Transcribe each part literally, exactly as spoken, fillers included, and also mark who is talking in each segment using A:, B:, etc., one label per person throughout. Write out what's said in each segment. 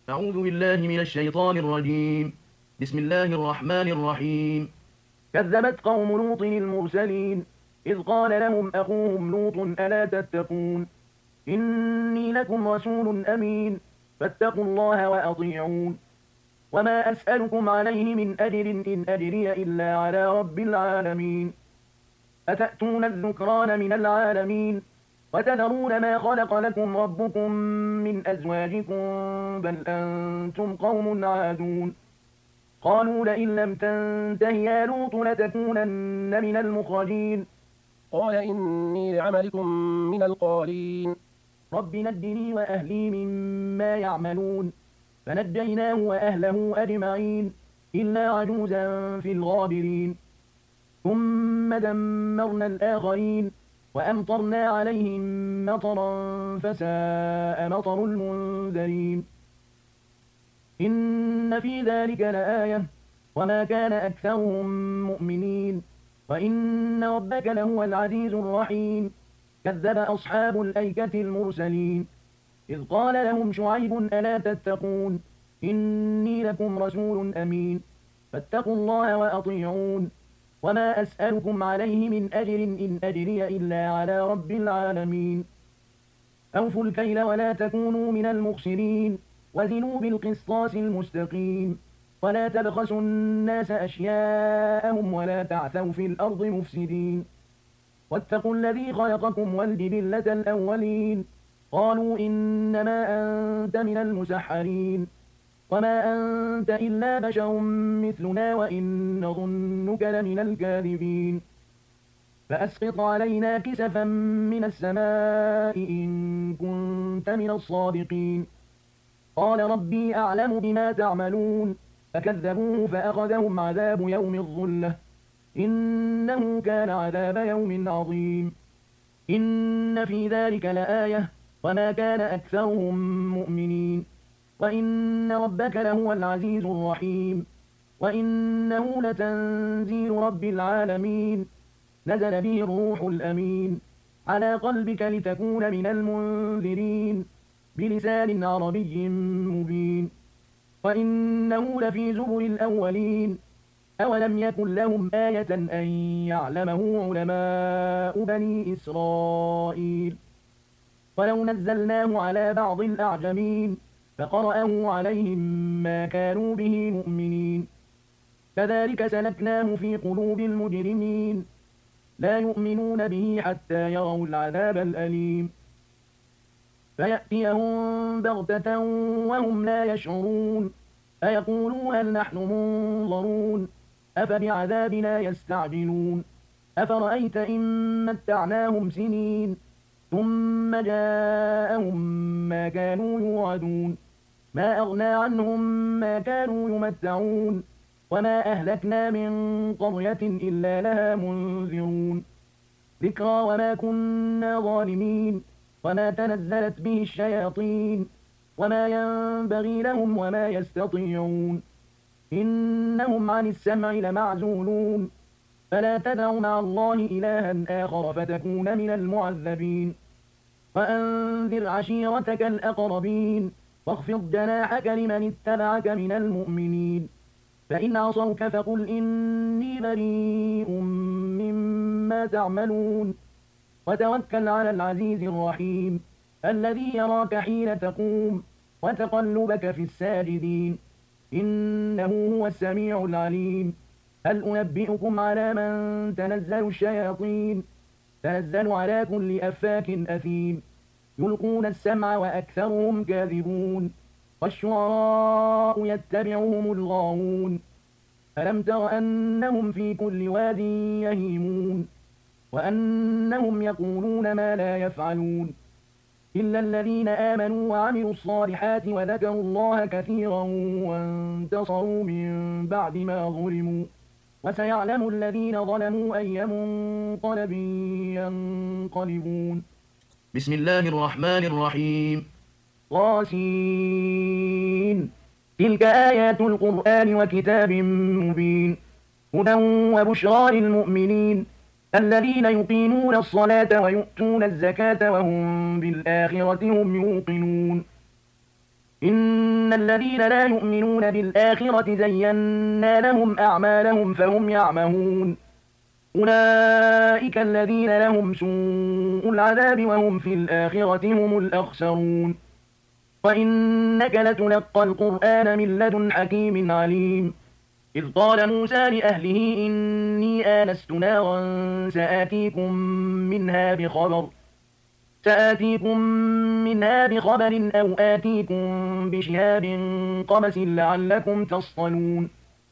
A: أعوذ بالله من الشيطان الرجيم. بسم الله الرحمن الرحيم. كذبت قوم لوط المرسلين إذ قال لهم أخوهم لوط ألا تتقون إني لكم رسول أمين فاتقوا الله وأطيعون وما أسألكم عليه من أجر إن أجري إلا على رب العالمين أتأتون الذكران من العالمين وتذرون ما خلق لكم ربكم من أزواجكم بل أنتم قوم عادون قالوا لئن لم تنته يا لوط لتكونن من المخرجين
B: قال إني لعملكم من القالين.
A: رب نجني وأهلي مما يعملون فنجيناه وأهله أجمعين إلا عجوزا في الغابرين ثم دمرنا الآخرين وأمطرنا عليهم مطرا فساء مطر المنذرين إن في ذلك لآية وما كان أكثرهم مؤمنين وإن ربك لهو العزيز الرحيم كذب أصحاب الأيكة المرسلين إذ قال لهم شعيب ألا تتقون إني لكم رسول أمين فاتقوا الله وأطيعون وما أسألكم عليه من أجر إن أجري إلا على رب العالمين أوفوا الكيل ولا تكونوا من المخسرين وزنوا بالقسطاس المستقيم ولا تبخسوا الناس أشياءهم ولا تعثوا في الأرض مفسدين واتقوا الذي خلقكم والجبلة الأولين قالوا إنما أنت من المسحرين وما أنت إلا بشر مثلنا وإن نظنك لمن الكاذبين فأسقط علينا كسفا من السماء إن كنت من الصادقين قال ربي أعلم بما تعملون فكذبوه فأخذهم عذاب يوم الظلة إنه كان عذاب يوم عظيم إن في ذلك لآية وما كان أكثرهم مؤمنين وإن ربك لهو العزيز الرحيم وإنه لتنزيل رب العالمين نزل به الروح الأمين على قلبك لتكون من المنذرين بلسان عربي مبين وإنه لفي زبر الأولين أولم يكن لهم آية أن يعلمه علماء بني إسرائيل ولو نزلناه على بعض الأعجمين فقرأه عليهم ما كانوا به مؤمنين كذلك سلكناه في قلوب المجرمين لا يؤمنون به حتى يروا العذاب الأليم فيأتيهم بغتة وهم لا يشعرون أيقولوا هل نحن منظرون أفبعذابنا يستعجلون أفرأيت إن متعناهم سنين ثم جاءهم ما كانوا يوعدون ما أغنى عنهم ما كانوا يمتعون وما أهلكنا من قرية إلا لها منذرون ذكرى وما كنا ظالمين وما تنزلت به الشياطين وما ينبغي لهم وما يستطيعون إنهم عن السمع لمعزولون فلا تدع مع الله إلها آخر فتكون من المعذبين وأنذر عشيرتك الأقربين واخفض جناحك لمن اتبعك من المؤمنين فإن عصوك فقل إني بريء مما تعملون وتوكل على العزيز الرحيم الذي يراك حين تقوم وتقلبك في الساجدين إنه هو السميع العليم هل أنبئكم على من تنزل الشياطين تنزل على كل أفاك أثيم يلقون السمع وأكثرهم كاذبون والشعراء يتبعهم الغاوون ألم تر أنهم في كل واد يهيمون وأنهم يقولون ما لا يفعلون إلا الذين آمنوا وعملوا الصالحات وذكروا الله كثيرا وانتصروا من بعد ما ظلموا وسيعلم الذين ظلموا أي منقلب ينقلبون بسم الله الرحمن الرحيم طاسين تلك آيات القرآن وكتاب مبين هدى وبشرى للمؤمنين الذين يقيمون الصلاة ويؤتون الزكاة وهم بالآخرة هم يوقنون إن الذين لا يؤمنون بالآخرة زينا لهم أعمالهم فهم يعمهون أولئك الذين لهم سوء العذاب وهم في الآخرة هم الأخسرون وإنك لتلقى القرآن من لدن حكيم عليم إذ قال موسى لأهله إني آنست نارا سآتيكم منها بخبر سآتيكم منها بخبر أو آتيكم بشهاب قبس لعلكم تصطلون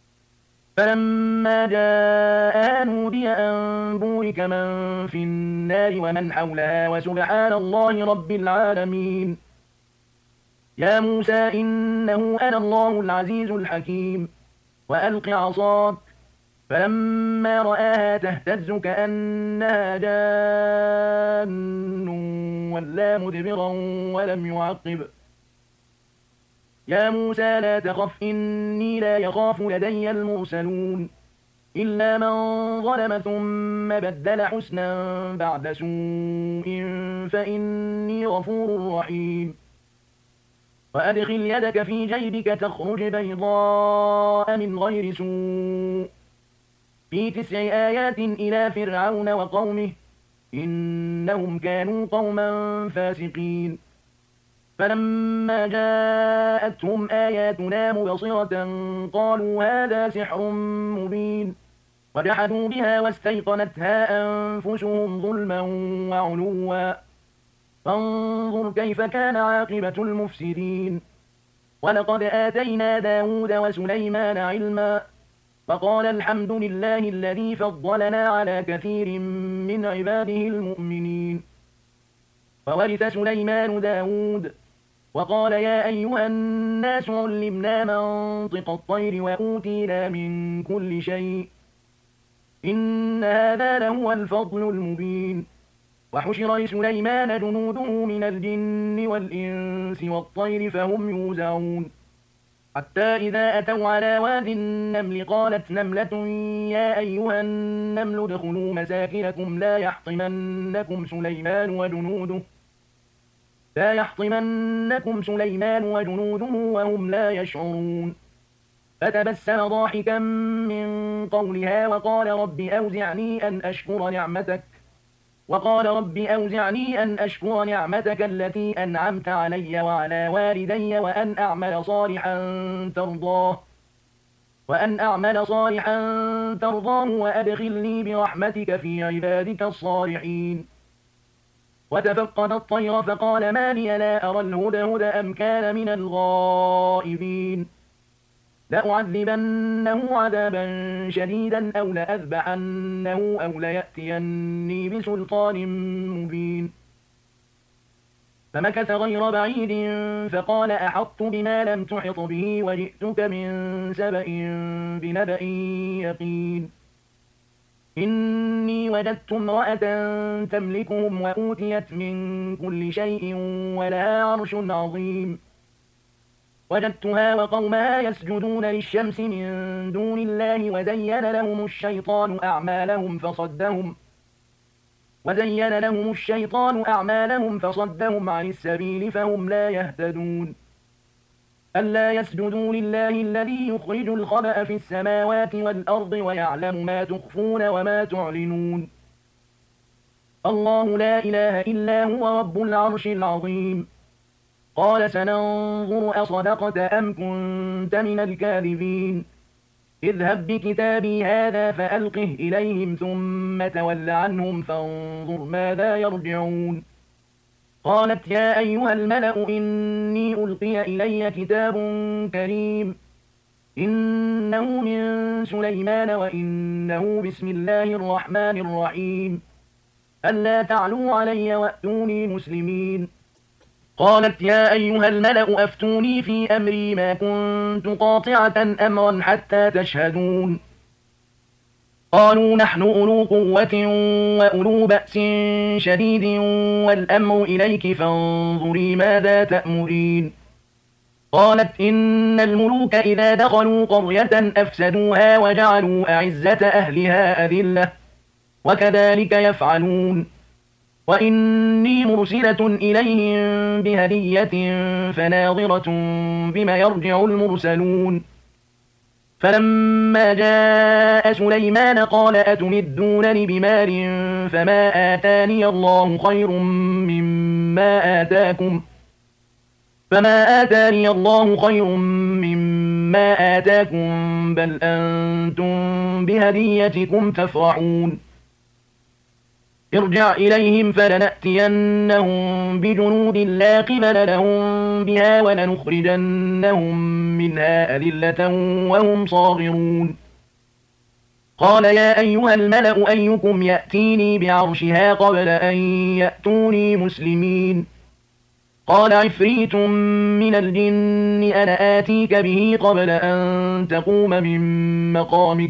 A: فلما جاءها نودي أن بورك من في النار ومن حولها وسبحان الله رب العالمين يا موسى إنه أنا الله العزيز الحكيم وألق عصاك فلما رآها تهتز كأنها جان ولا مدبرا ولم يعقب يا موسى لا تخف إني لا يخاف لدي المرسلون إلا من ظلم ثم بدل حسنا بعد سوء فإني غفور رحيم وأدخل يدك في جيبك تخرج بيضاء من غير سوء في تسع آيات إلى فرعون وقومه إنهم كانوا قوما فاسقين فلما جاءتهم آياتنا مبصرة قالوا هذا سحر مبين وجحدوا بها واستيقنتها أنفسهم ظلما وعلوا فانظر كيف كان عاقبة المفسدين ولقد آتينا داود وسليمان علما فقال الحمد لله الذي فضلنا على كثير من عباده المؤمنين فورث سليمان داود وقال يا أيها الناس علمنا منطق الطير وأوتينا من كل شيء إن هذا لهو الفضل المبين وحشر لسليمان جنوده من الجن والإنس والطير فهم يوزعون حتى إذا أتوا على واد النمل قالت نملة يا أيها النمل ادخلوا مساكنكم لا يحطمنكم سليمان وجنوده لا يحطمنكم سليمان وجنوده وهم لا يشعرون فتبسم ضاحكا من قولها وقال رب أوزعني أن أشكر نعمتك وقال رب أوزعني أن أشكر نعمتك التي أنعمت علي وعلى والدي وأن أعمل صالحا ترضاه وأن أعمل صالحا ترضاه وأدخلني برحمتك في عبادك الصالحين وتفقد الطير فقال ما لي لا أرى الهدهد أم كان من الغائبين لأعذبنه عذابا شديدا أو لأذبحنه أو ليأتيني بسلطان مبين فمكث غير بعيد فقال أحطت بما لم تحط به وجئتك من سبأ بنبأ يقين إني وجدت امرأة تملكهم وأوتيت من كل شيء ولها عرش عظيم وجدتها وقومها يسجدون للشمس من دون الله وزين لهم الشيطان أعمالهم فصدهم وزين لهم الشيطان أعمالهم فصدهم عن السبيل فهم لا يهتدون ألا يسجدوا لله الذي يخرج الخبأ في السماوات والأرض ويعلم ما تخفون وما تعلنون الله لا إله إلا هو رب العرش العظيم قال سننظر أصدقت أم كنت من الكاذبين اذهب بكتابي هذا فألقه إليهم ثم تول عنهم فانظر ماذا يرجعون قالت يا أيها الملأ إني ألقي إلي كتاب كريم إنه من سليمان وإنه بسم الله الرحمن الرحيم ألا تعلوا علي وأتوني مسلمين قالت يا أيها الملأ أفتوني في أمري ما كنت قاطعة أمرا حتى تشهدون قالوا نحن أولو قوة وأولو بأس شديد والأمر إليك فانظري ماذا تأمرين قالت إن الملوك إذا دخلوا قرية أفسدوها وجعلوا أعزة أهلها أذلة وكذلك يفعلون وإني مرسلة إليهم بهدية فناظرة بما يرجع المرسلون فلما جاء سليمان قال أتمدونني بمال فما آتاني الله خير مما آتاكم فما آتاني الله خير مما آتاكم بل أنتم بهديتكم تفرحون ارجع إليهم فلنأتينهم بجنود لا قبل لهم بها ولنخرجنهم منها أذلة وهم صاغرون قال يا أيها الملأ أيكم يأتيني بعرشها قبل أن يأتوني مسلمين قال عفريت من الجن أنا آتيك به قبل أن تقوم من مقامك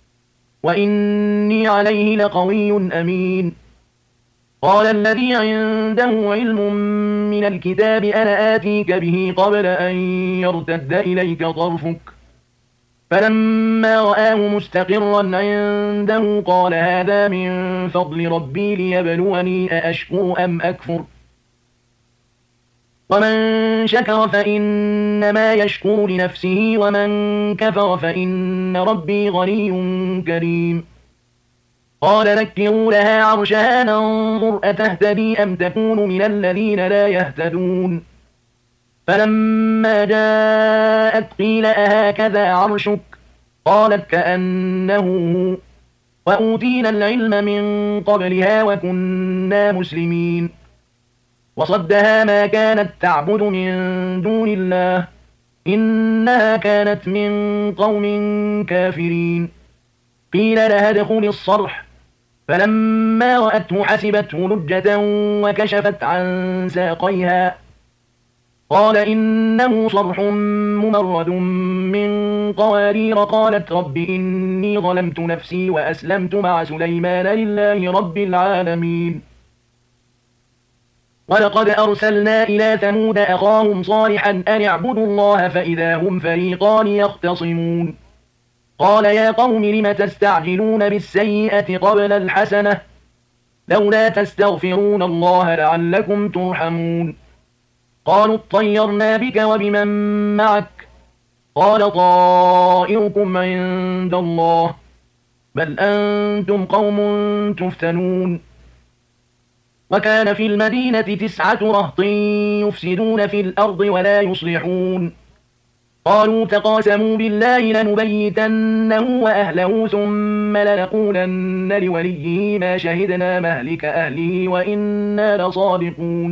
A: وإني عليه لقوي أمين قال الذي عنده علم من الكتاب أنا آتيك به قبل أن يرتد إليك طرفك فلما رآه مستقرا عنده قال هذا من فضل ربي ليبلوني أأشكر أم أكفر ومن شكر فإنما يشكر لنفسه ومن كفر فإن ربي غني كريم قال نكروا لها عرشها ننظر أتهتدي أم تكون من الذين لا يهتدون فلما جاءت قيل أهكذا عرشك قالت كأنه هو وأوتينا العلم من قبلها وكنا مسلمين وصدها ما كانت تعبد من دون الله إنها كانت من قوم كافرين قيل لها ادخل الصرح فلما رأته حسبته لجة وكشفت عن ساقيها قال إنه صرح ممرد من قوارير قالت رب إني ظلمت نفسي وأسلمت مع سليمان لله رب العالمين ولقد أرسلنا إلى ثمود أخاهم صالحا أن اعبدوا الله فإذا هم فريقان يختصمون قال يا قوم لم تستعجلون بالسيئة قبل الحسنة لولا تستغفرون الله لعلكم ترحمون قالوا اطيرنا بك وبمن معك قال طائركم عند الله بل أنتم قوم تفتنون وكان في المدينة تسعة رهط يفسدون في الأرض ولا يصلحون قالوا تقاسموا بالله لنبيتنه وأهله ثم لنقولن لوليه ما شهدنا مهلك أهله وإنا لصادقون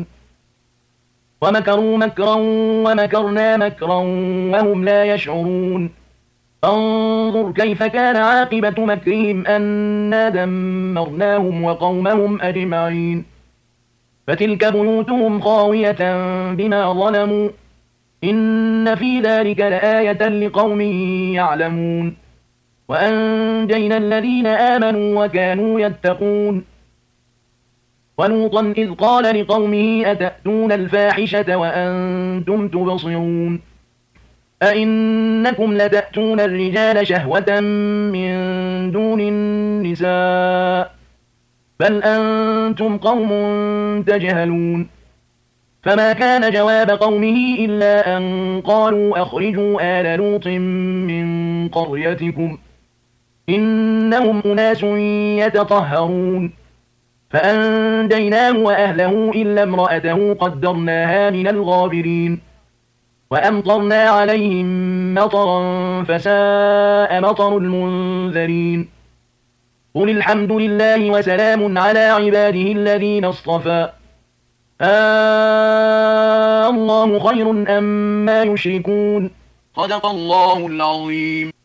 A: ومكروا مكرا ومكرنا مكرا وهم لا يشعرون فانظر كيف كان عاقبة مكرهم أنا دمرناهم وقومهم أجمعين فتلك بيوتهم خاوية بما ظلموا إن في ذلك لآية لقوم يعلمون وأنجينا الذين آمنوا وكانوا يتقون ولوطا إذ قال لقومه أتأتون الفاحشة وأنتم تبصرون أئنكم لتأتون الرجال شهوة من دون النساء بل أنتم قوم تجهلون فما كان جواب قومه إلا أن قالوا أخرجوا آل لوط من قريتكم إنهم أناس يتطهرون فأنجيناه وأهله إلا امرأته قدرناها من الغابرين وأمطرنا عليهم مطرا فساء مطر المنذرين قل الحمد لله وسلام على عباده الذين اصطفى آه الله خير أم ما يشركون صدق الله العظيم.